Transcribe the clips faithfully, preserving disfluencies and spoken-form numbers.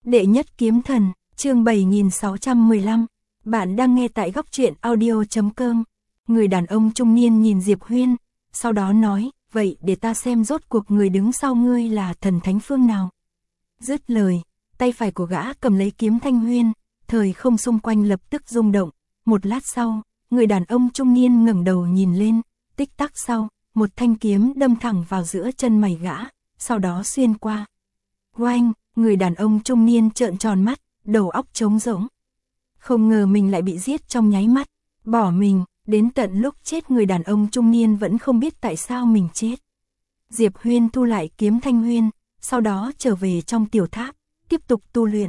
Đệ nhất kiếm thần, chương bảy nghìn sáu trăm mười lăm. Bạn đang nghe tại góc truyện audio chấm com. Người đàn ông trung niên nhìn Diệp Huyên, sau đó nói, vậy để ta xem rốt cuộc người đứng sau ngươi là thần thánh phương nào. Dứt lời, tay phải của gã cầm lấy kiếm Thanh Huyên, thời không xung quanh lập tức rung động. Một lát sau, người đàn ông trung niên ngẩng đầu nhìn lên, tích tắc sau, một thanh kiếm đâm thẳng vào giữa chân mày gã, sau đó xuyên qua. Oanh, người đàn ông trung niên trợn tròn mắt, đầu óc trống rỗng. Không ngờ mình lại bị giết trong nháy mắt, bỏ mình, đến tận lúc chết người đàn ông trung niên vẫn không biết tại sao mình chết. Diệp Huyên thu lại kiếm Thanh Huyên, sau đó trở về trong tiểu tháp, tiếp tục tu luyện.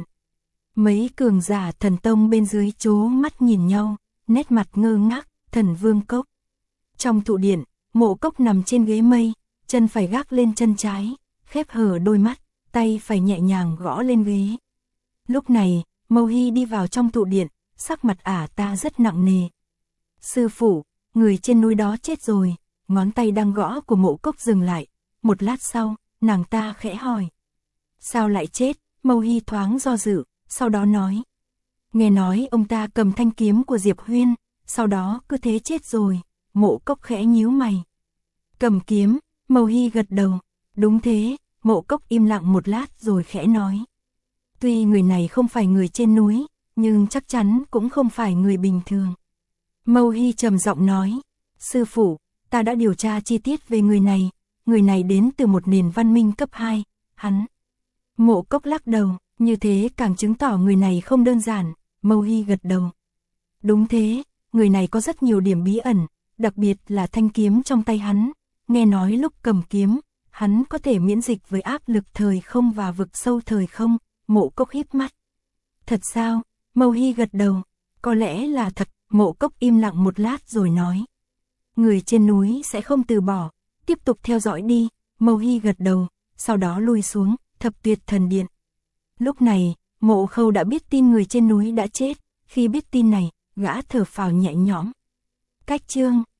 Mấy cường giả thần tông bên dưới chố mắt nhìn nhau, nét mặt ngơ ngác, Thần Vương Cốc. Trong thụ điện, Mộ Cốc nằm trên ghế mây, chân phải gác lên chân trái, khép hờ đôi mắt, tay phải nhẹ nhàng gõ lên ghế. Lúc này, Mâu Hy đi vào trong thụ điện, sắc mặt ả ta rất nặng nề. Sư phụ, người trên núi đó chết rồi, ngón tay đang gõ của Mộ Cốc dừng lại. Một lát sau, nàng ta khẽ hỏi. Sao lại chết? Mâu Hy thoáng do dự, sau đó nói. Nghe nói ông ta cầm thanh kiếm của Diệp Huyên, sau đó cứ thế chết rồi. Mộ Cốc khẽ nhíu mày. Cầm kiếm, Mâu Hy gật đầu. Đúng thế, Mộ Cốc im lặng một lát rồi khẽ nói. Tuy người này không phải người trên núi, nhưng chắc chắn cũng không phải người bình thường. Mâu Hy trầm giọng nói. Sư phụ, ta đã điều tra chi tiết về người này. Người này đến từ một nền văn minh cấp hai, hắn. Mộ Cốc lắc đầu, như thế càng chứng tỏ người này không đơn giản. Mâu Hy gật đầu. Đúng thế, người này có rất nhiều điểm bí ẩn, đặc biệt là thanh kiếm trong tay hắn. Nghe nói lúc cầm kiếm, hắn có thể miễn dịch với áp lực thời không và vực sâu thời không. Mộ Cốc híp mắt. Thật sao? Mâu Hy gật đầu. Có lẽ là thật. Mộ Cốc im lặng một lát rồi nói. Người trên núi sẽ không từ bỏ, tiếp tục theo dõi đi. Mâu Hy gật đầu, sau đó lui xuống Thập Tuyệt Thần Điện. Lúc này, Mộ Khâu đã biết tin người trên núi đã chết. Khi biết tin này, gã thở phào nhẹ nhõm. Cách chương